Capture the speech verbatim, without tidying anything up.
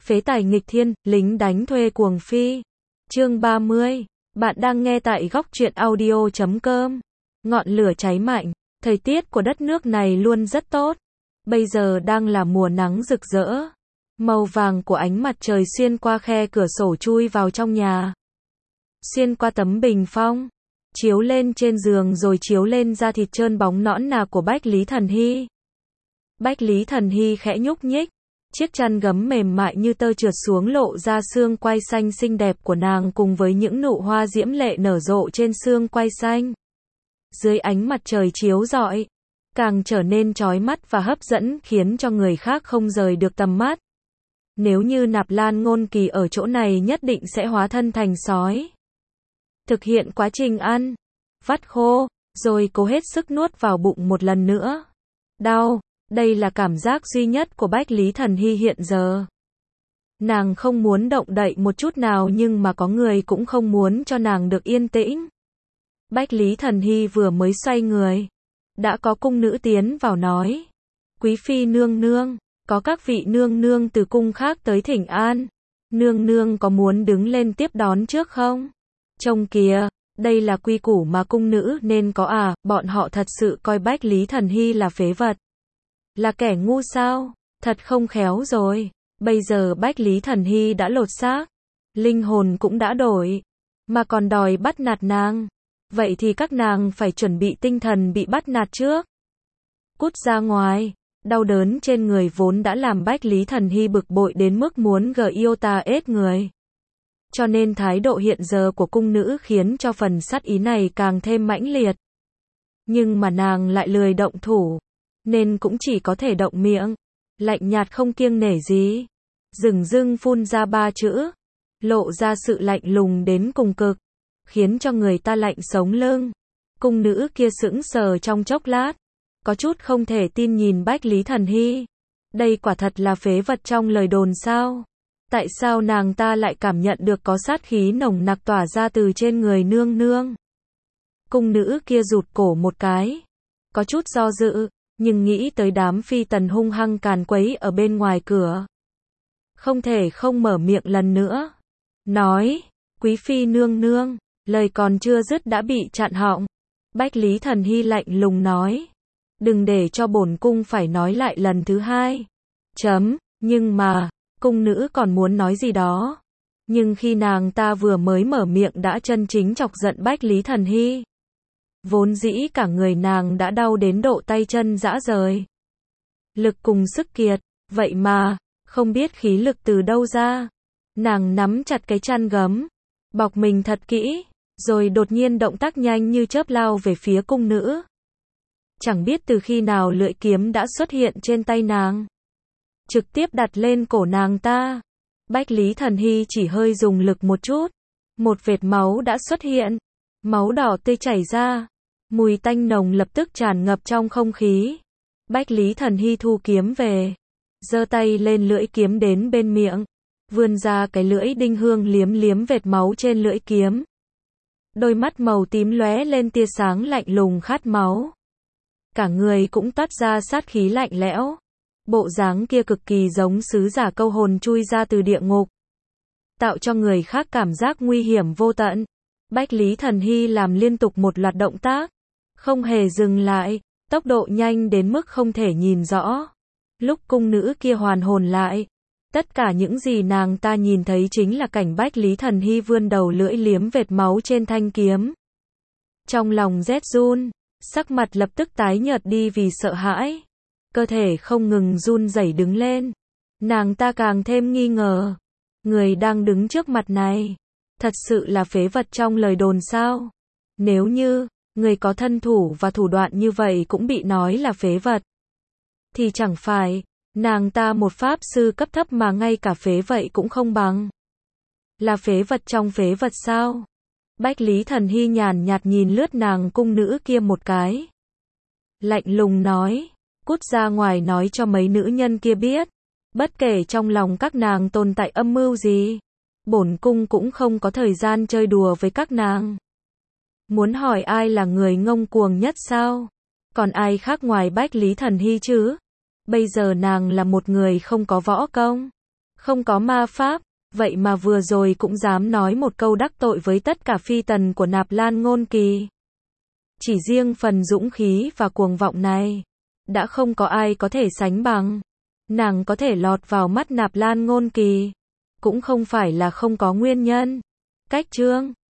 Phế tài nghịch thiên, lính đánh thuê cuồng phi. Chương ba mươi. Bạn đang nghe tại góc truyện audio chấm com. Ngọn lửa cháy mạnh, thời tiết của đất nước này luôn rất tốt. Bây giờ đang là mùa nắng rực rỡ. Màu vàng của ánh mặt trời xuyên qua khe cửa sổ chui vào trong nhà. Xuyên qua tấm bình phong, chiếu lên trên giường rồi chiếu lên da thịt trơn bóng nõn nà của Bách Lý Thần Hy. Bách Lý Thần Hy khẽ nhúc nhích. Chiếc chăn gấm mềm mại như tơ trượt xuống lộ ra xương quai xanh xinh đẹp của nàng cùng với những nụ hoa diễm lệ nở rộ trên xương quai xanh. Dưới ánh mặt trời chiếu rọi, càng trở nên chói mắt và hấp dẫn khiến cho người khác không rời được tầm mắt. Nếu như Nạp Lan Ngôn Kỳ ở chỗ này nhất định sẽ hóa thân thành sói. Thực hiện quá trình ăn, vắt khô, rồi cố hết sức nuốt vào bụng một lần nữa. Đau. Đây là cảm giác duy nhất của Bách Lý Thần Hy hiện giờ. Nàng không muốn động đậy một chút nào nhưng mà có người cũng không muốn cho nàng được yên tĩnh. Bách Lý Thần Hy vừa mới xoay người, đã có cung nữ tiến vào nói: Quý phi nương nương, có các vị nương nương từ cung khác tới thỉnh an. Nương nương có muốn đứng lên tiếp đón trước không? Trông kìa, đây là quy củ mà cung nữ nên có à, bọn họ thật sự coi Bách Lý Thần Hy là phế vật. Là kẻ ngu sao? Thật không khéo rồi. Bây giờ Bách Lý Thần Hy đã lột xác, linh hồn cũng đã đổi, mà còn đòi bắt nạt nàng. Vậy thì các nàng phải chuẩn bị tinh thần bị bắt nạt trước. Cút ra ngoài. Đau đớn trên người vốn đã làm Bách Lý Thần Hy bực bội đến mức muốn gờ yêu ta ết người. Cho nên thái độ hiện giờ của cung nữ khiến cho phần sát ý này càng thêm mãnh liệt. Nhưng mà nàng lại lười động thủ, nên cũng chỉ có thể động miệng, lạnh nhạt không kiêng nể gì. Dửng dưng phun ra ba chữ, lộ ra sự lạnh lùng đến cùng cực, khiến cho người ta lạnh sống lưng. Cung nữ kia sững sờ trong chốc lát, có chút không thể tin nhìn Bách Lý Thần Hy. Đây quả thật là phế vật trong lời đồn sao? Tại sao nàng ta lại cảm nhận được có sát khí nồng nặc tỏa ra từ trên người nương nương? Cung nữ kia rụt cổ một cái, có chút do dự. Nhưng nghĩ tới đám phi tần hung hăng càn quấy ở bên ngoài cửa, không thể không mở miệng lần nữa. Nói, quý phi nương nương, lời còn chưa dứt đã bị chặn họng. Bách Lý Thần Hy lạnh lùng nói, đừng để cho bổn cung phải nói lại lần thứ hai. Chấm, nhưng mà, cung nữ còn muốn nói gì đó. Nhưng khi nàng ta vừa mới mở miệng đã chân chính chọc giận Bách Lý Thần Hy. Vốn dĩ cả người nàng đã đau đến độ tay chân rã rời. Lực cùng sức kiệt, vậy mà, không biết khí lực từ đâu ra. Nàng nắm chặt cái chăn gấm, bọc mình thật kỹ, rồi đột nhiên động tác nhanh như chớp lao về phía cung nữ. Chẳng biết từ khi nào lưỡi kiếm đã xuất hiện trên tay nàng, trực tiếp đặt lên cổ nàng ta. Bách Lý Thần Hy chỉ hơi dùng lực một chút, một vệt máu đã xuất hiện, máu đỏ tươi chảy ra. Mùi tanh nồng lập tức tràn ngập trong không khí. Bách Lý Thần Hy thu kiếm về, giơ tay lên lưỡi kiếm đến bên miệng, vươn ra cái lưỡi đinh hương liếm liếm vệt máu trên lưỡi kiếm. Đôi mắt màu tím lóe lên tia sáng lạnh lùng khát máu. Cả người cũng toát ra sát khí lạnh lẽo. Bộ dáng kia cực kỳ giống sứ giả câu hồn chui ra từ địa ngục, tạo cho người khác cảm giác nguy hiểm vô tận. Bách Lý Thần Hy làm liên tục một loạt động tác, không hề dừng lại, tốc độ nhanh đến mức không thể nhìn rõ. Lúc cung nữ kia hoàn hồn lại, tất cả những gì nàng ta nhìn thấy chính là cảnh Bách Lý Thần Hy vươn đầu lưỡi liếm vệt máu trên thanh kiếm. Trong lòng rét run, sắc mặt lập tức tái nhợt đi vì sợ hãi, cơ thể không ngừng run rẩy đứng lên. Nàng ta càng thêm nghi ngờ, người đang đứng trước mặt này thật sự là phế vật trong lời đồn sao? Nếu như người có thân thủ và thủ đoạn như vậy cũng bị nói là phế vật, thì chẳng phải nàng ta một pháp sư cấp thấp mà ngay cả phế vậy cũng không bằng. Là phế vật trong phế vật sao? Bách Lý Thần Hy nhàn nhạt nhìn lướt nàng cung nữ kia một cái, lạnh lùng nói, cút ra ngoài nói cho mấy nữ nhân kia biết, bất kể trong lòng các nàng tồn tại âm mưu gì, bổn cung cũng không có thời gian chơi đùa với các nàng. Muốn hỏi ai là người ngông cuồng nhất sao? Còn ai khác ngoài Bách Lý Thần Hy chứ? Bây giờ nàng là một người không có võ công, Không có ma pháp, vậy mà vừa rồi cũng dám nói một câu đắc tội với tất cả phi tần của Nạp Lan Ngôn Kỳ. Chỉ riêng phần dũng khí và cuồng vọng này, đã không có ai có thể sánh bằng. Nàng có thể lọt vào mắt Nạp Lan Ngôn Kỳ, cũng không phải là không có nguyên nhân. Cách chương